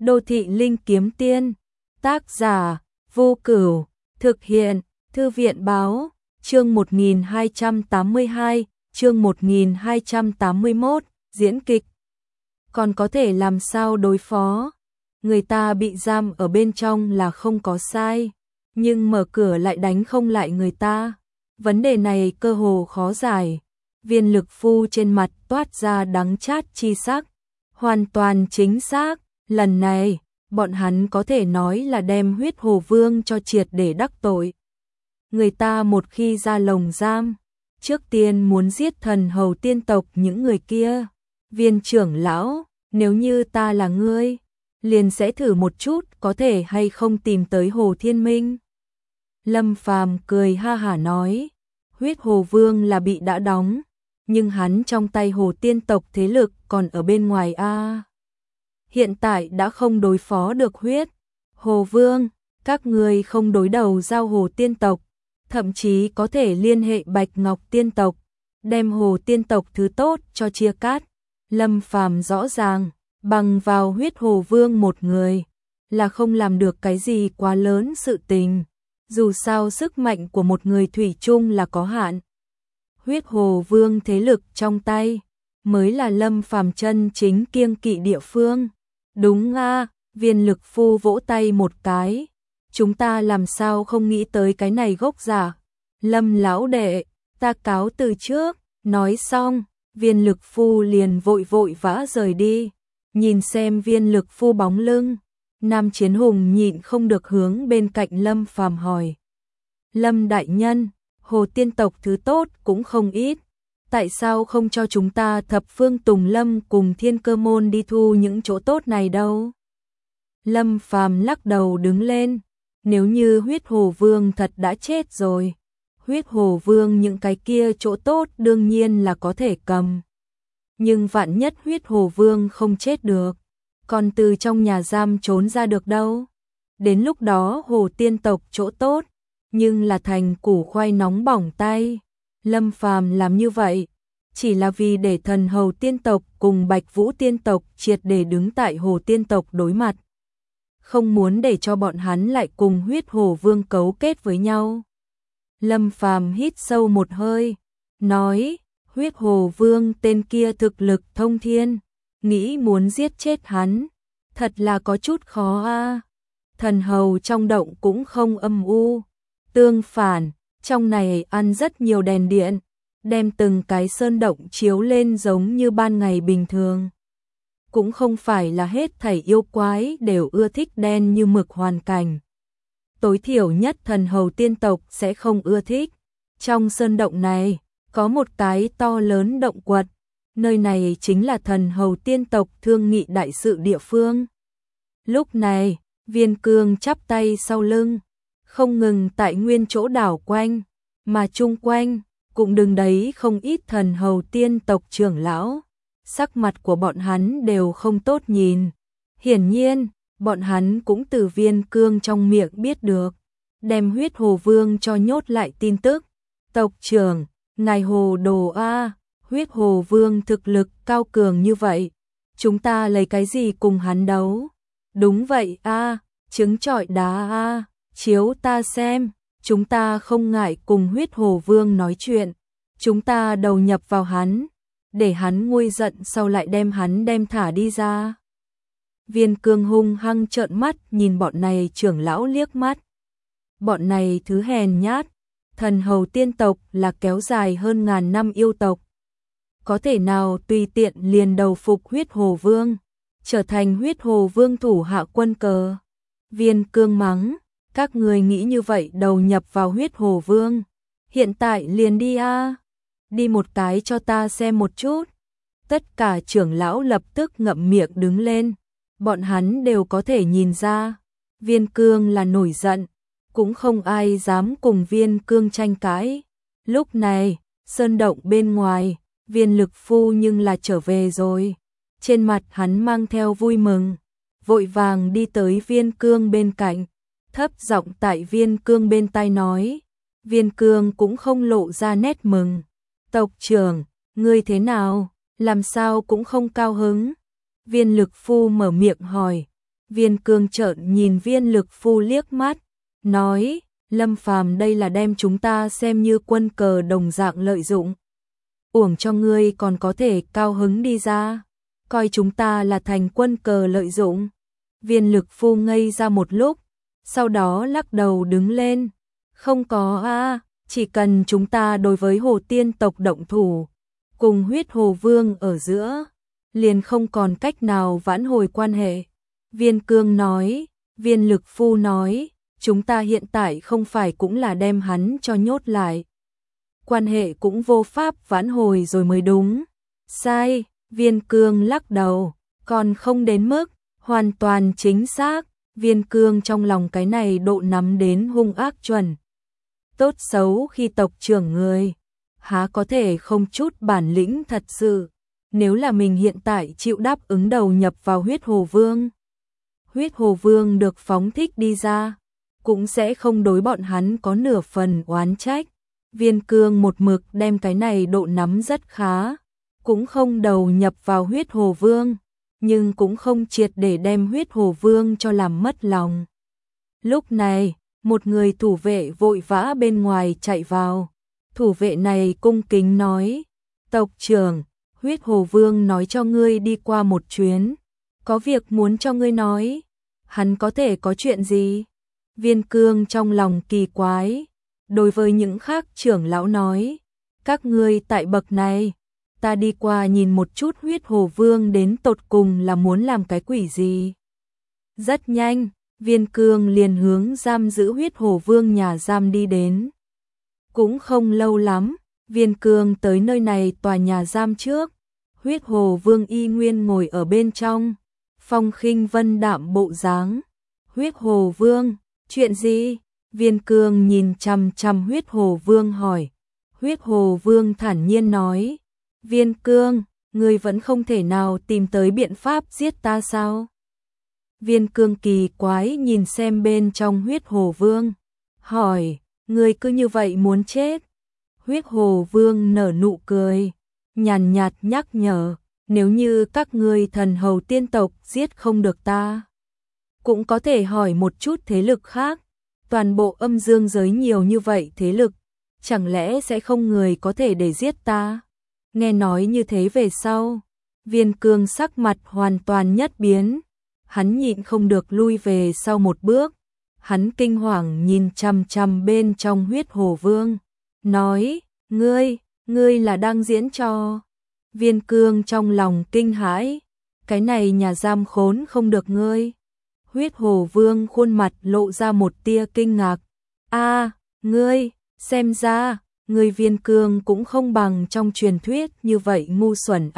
Đô thị linh kiếm tiên. Tác giả Vô Cửu. Thực hiện Thư viện báo. Chương 1282, chương 1281, diễn kịch. Còn có thể làm sao đối phó? Người ta bị giam ở bên trong là không có sai, nhưng mở cửa lại đánh không lại người ta. Vấn đề này cơ hồ khó giải. Viên Lực Phu trên mặt toát ra đắng chát chi sắc. Hoàn toàn chính xác, lần này, bọn hắn có thể nói là đem Huyết Hồ Vương cho triệt để đắc tội. Người ta một khi ra lồng giam, trước tiên muốn giết thần hầu tiên tộc những người kia. Viên trưởng lão, nếu như ta là ngươi, liền sẽ thử một chút có thể hay không tìm tới Hồ Thiên Minh. Lâm Phàm cười ha hả nói, Huyết Hồ Vương là bị đã đóng, nhưng hắn trong tay Hồ Tiên tộc thế lực còn ở bên ngoài a. Hiện tại đã không đối phó được Huyết Hồ Vương, các ngươi không đối đầu giao Hồ Tiên tộc, thậm chí có thể liên hệ Bạch Ngọc Tiên tộc, đem Hồ Tiên tộc thứ tốt cho chia cắt. Lâm Phàm rõ ràng, bằng vào Huyết Hồ Vương một người, là không làm được cái gì quá lớn sự tình. Dù sao sức mạnh của một người thủy chung là có hạn. Huyết Hồ Vương thế lực trong tay, mới là Lâm Phàm chân chính kiêng kỵ địa phương. Đúng a, Viên Lực Phu vỗ tay một cái. Chúng ta làm sao không nghĩ tới cái này gốc giả. Lâm lão đệ, ta cáo từ trước. Nói xong, Viên Lực Phu liền vội vội vã rời đi. Nhìn xem Viên Lực Phu bóng lưng, Nam Chiến Hùng nhịn không được hướng bên cạnh Lâm Phàm hỏi. Lâm đại nhân, Hồ Tiên tộc thứ tốt cũng không ít. Tại sao không cho chúng ta Thập Phương Tùng Lâm cùng Thiên Cơ Môn đi thu những chỗ tốt này đâu? Lâm Phàm lắc đầu đứng lên. Nếu như Huyết Hồ Vương thật đã chết rồi, Huyết Hồ Vương những cái kia chỗ tốt đương nhiên là có thể cầm. Nhưng vạn nhất Huyết Hồ Vương không chết được, còn từ trong nhà giam trốn ra được đâu. Đến lúc đó Hồ Tiên tộc chỗ tốt, nhưng là thành củ khoai nóng bỏng tay. Lâm Phàm làm như vậy, chỉ là vì để thần hầu tiên tộc cùng Bạch Vũ tiên tộc triệt để đứng tại Hồ Tiên tộc đối mặt. Không muốn để cho bọn hắn lại cùng Huyết Hồ Vương cấu kết với nhau. Lâm Phàm hít sâu một hơi, nói, Huyết Hồ Vương tên kia thực lực thông thiên, nghĩ muốn giết chết hắn, thật là có chút khó a. Thần hầu trong động cũng không âm u, tương phản, trong này ăn rất nhiều đèn điện, đem từng cái sơn động chiếu lên giống như ban ngày bình thường. Cũng không phải là hết thảy yêu quái đều ưa thích đen như mực hoàn cảnh. Tối thiểu nhất thần hầu tiên tộc sẽ không ưa thích. Trong sơn động này, có một cái to lớn động quật. Nơi này chính là thần hầu tiên tộc thương nghị đại sự địa phương. Lúc này, Viên Cương chắp tay sau lưng, không ngừng tại nguyên chỗ đảo quanh, mà chung quanh, cũng đứng đấy không ít thần hầu tiên tộc trưởng lão. Sắc mặt của bọn hắn đều không tốt nhìn. Hiển nhiên, bọn hắn cũng từ Viên Cương trong miệng biết được, đem Huyết Hồ Vương cho nhốt lại tin tức. Tộc trưởng, ngài hồ đồ a, Huyết Hồ Vương thực lực cao cường như vậy, chúng ta lấy cái gì cùng hắn đấu? Đúng vậy a, trứng trọi đá a, chiếu ta xem, chúng ta không ngại cùng Huyết Hồ Vương nói chuyện, chúng ta đầu nhập vào hắn, để hắn nguôi giận sau lại đem hắn đem thả đi ra. Viên Cương hung hăng trợn mắt nhìn bọn này trưởng lão liếc mắt. Bọn này thứ hèn nhát, thần hầu tiên tộc là kéo dài hơn ngàn năm yêu tộc. Có thể nào tùy tiện liền đầu phục Huyết Hồ Vương, trở thành Huyết Hồ Vương thủ hạ quân cờ. Viên Cương mắng, các người nghĩ như vậy đầu nhập vào Huyết Hồ Vương, hiện tại liền đi a. Đi một cái cho ta xem một chút. Tất cả trưởng lão lập tức ngậm miệng đứng lên. Bọn hắn đều có thể nhìn ra, Viên Cương là nổi giận, cũng không ai dám cùng Viên Cương tranh cãi. Lúc này, sơn động bên ngoài, Viên Lực Phu nhưng là trở về rồi. Trên mặt hắn mang theo vui mừng, vội vàng đi tới Viên Cương bên cạnh, thấp giọng tại Viên Cương bên tai nói. Viên Cương cũng không lộ ra nét mừng. Tộc trưởng, ngươi thế nào, làm sao cũng không cao hứng? Viên Lực Phu mở miệng hỏi. Viên Cương trợn nhìn Viên Lực Phu liếc mắt, nói, Lâm Phàm đây là đem chúng ta xem như quân cờ đồng dạng lợi dụng. Uổng cho ngươi còn có thể cao hứng đi ra, coi chúng ta là thành quân cờ lợi dụng. Viên Lực Phu ngây ra một lúc, sau đó lắc đầu đứng lên, không có chỉ cần chúng ta đối với Hồ Tiên tộc động thủ, cùng Huyết Hồ Vương ở giữa, liền không còn cách nào vãn hồi quan hệ. Viên Cương nói, Viên Lực Phu nói, chúng ta hiện tại không phải cũng là đem hắn cho nhốt lại. Quan hệ cũng vô pháp vãn hồi rồi mới đúng. Sai, Viên Cương lắc đầu, còn không đến mức, hoàn toàn chính xác. Viên Cương trong lòng cái này độ nắm đến hung ác chuẩn. Tốt xấu khi tộc trưởng người, há có thể không chút bản lĩnh thật sự. Nếu là mình hiện tại chịu đáp ứng đầu nhập vào Huyết Hồ Vương, Huyết Hồ Vương được phóng thích đi ra, cũng sẽ không đối bọn hắn có nửa phần oán trách. Viên Cương một mực đem cái này độ nắm rất khá, cũng không đầu nhập vào Huyết Hồ Vương, nhưng cũng không triệt để đem Huyết Hồ Vương cho làm mất lòng. Lúc này, một người thủ vệ vội vã bên ngoài chạy vào. Thủ vệ này cung kính nói, tộc trưởng, Huyết Hồ Vương nói cho ngươi đi qua một chuyến, có việc muốn cho ngươi nói. Hắn có thể có chuyện gì? Viên Cương trong lòng kỳ quái, đối với những khác trưởng lão nói, các ngươi tại bậc này, ta đi qua nhìn một chút Huyết Hồ Vương đến tột cùng là muốn làm cái quỷ gì. Rất nhanh, Viên Cương liền hướng giam giữ Huyết Hồ Vương nhà giam đi đến. Cũng không lâu lắm, Viên Cương tới nơi này tòa nhà giam trước, Huyết Hồ Vương y nguyên ngồi ở bên trong, phong khinh vân đạm bộ dáng. Huyết Hồ Vương, chuyện gì? Viên Cương nhìn chằm chằm Huyết Hồ Vương hỏi. Huyết Hồ Vương thản nhiên nói, Viên Cương, ngươi vẫn không thể nào tìm tới biện pháp giết ta sao? Viên Cương kỳ quái nhìn xem bên trong Huyết Hồ Vương, hỏi, ngươi cứ như vậy muốn chết? Huyết Hồ Vương nở nụ cười, nhàn nhạt nhắc nhở, nếu như các ngươi thần hầu tiên tộc giết không được ta, cũng có thể hỏi một chút thế lực khác. Toàn bộ âm dương giới nhiều như vậy thế lực, chẳng lẽ sẽ không người có thể để giết ta? Nghe nói như thế về sau, Viên Cương sắc mặt hoàn toàn nhất biến, hắn nhịn không được lui về sau một bước, hắn kinh hoàng nhìn chằm chằm bên trong Huyết Hồ Vương, nói, ngươi là đang diễn trò. Viên Cương trong lòng kinh hãi, cái này nhà giam khốn không được ngươi. Huyết Hồ Vương khuôn mặt lộ ra một tia kinh ngạc. Ngươi, xem ra, ngươi Viên Cương cũng không bằng trong truyền thuyết như vậy ngu xuẩn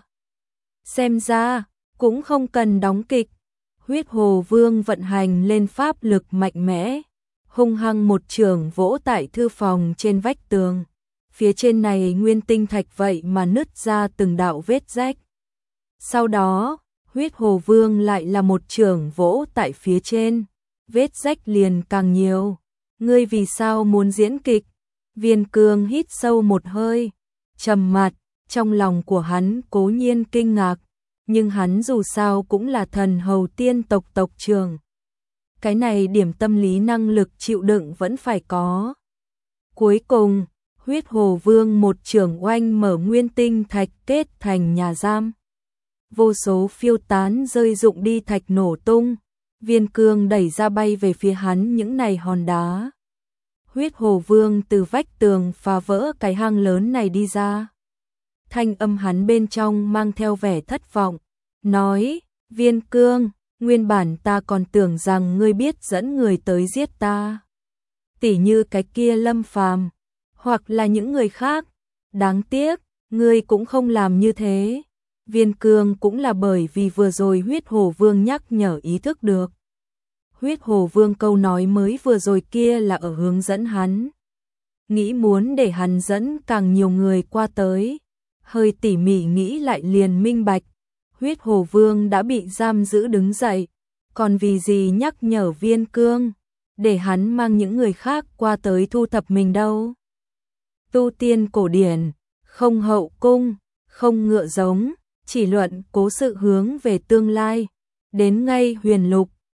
Xem ra, cũng không cần đóng kịch. Huyết Hồ Vương vận hành lên pháp lực mạnh mẽ, hung hăng một chưởng vỗ tại thư phòng trên vách tường. Phía trên này nguyên tinh thạch vậy mà nứt ra từng đạo vết rách. Sau đó, Huyết Hồ Vương lại là một chưởng vỗ tại phía trên, vết rách liền càng nhiều. Ngươi vì sao muốn diễn kịch? Viên Cương hít sâu một hơi, trầm mặt, trong lòng của hắn cố nhiên kinh ngạc, nhưng hắn dù sao cũng là thần hầu tiên tộc tộc trưởng. Cái này điểm tâm lý năng lực chịu đựng vẫn phải có. Cuối cùng, Huyết Hồ Vương một chưởng oanh mở nguyên tinh thạch kết thành nhà giam. Vô số phiêu tán rơi rụng đi thạch nổ tung, Viên Cương đẩy ra bay về phía hắn những này hòn đá. Huyết Hồ Vương từ vách tường phá vỡ cái hang lớn này đi ra. Thanh âm hắn bên trong mang theo vẻ thất vọng, nói, Viên Cương, nguyên bản ta còn tưởng rằng ngươi biết dẫn người tới giết ta. Tỉ như cái kia Lâm Phàm, hoặc là những người khác, đáng tiếc, ngươi cũng không làm như thế. Viên Cương cũng là bởi vì vừa rồi Huyết Hồ Vương nhắc nhở ý thức được. Huyết Hồ Vương câu nói mới vừa rồi kia là ở hướng dẫn hắn. Nghĩ muốn để hắn dẫn càng nhiều người qua tới. Hơi tỉ mỉ nghĩ lại liền minh bạch. Huyết Hồ Vương đã bị giam giữ đứng dậy. Còn vì gì nhắc nhở Viên Cương, để hắn mang những người khác qua tới thu thập mình đâu. Tu tiên cổ điển, không hậu cung, không ngựa giống, chỉ luận cố sự hướng về tương lai. đến ngay huyền lục,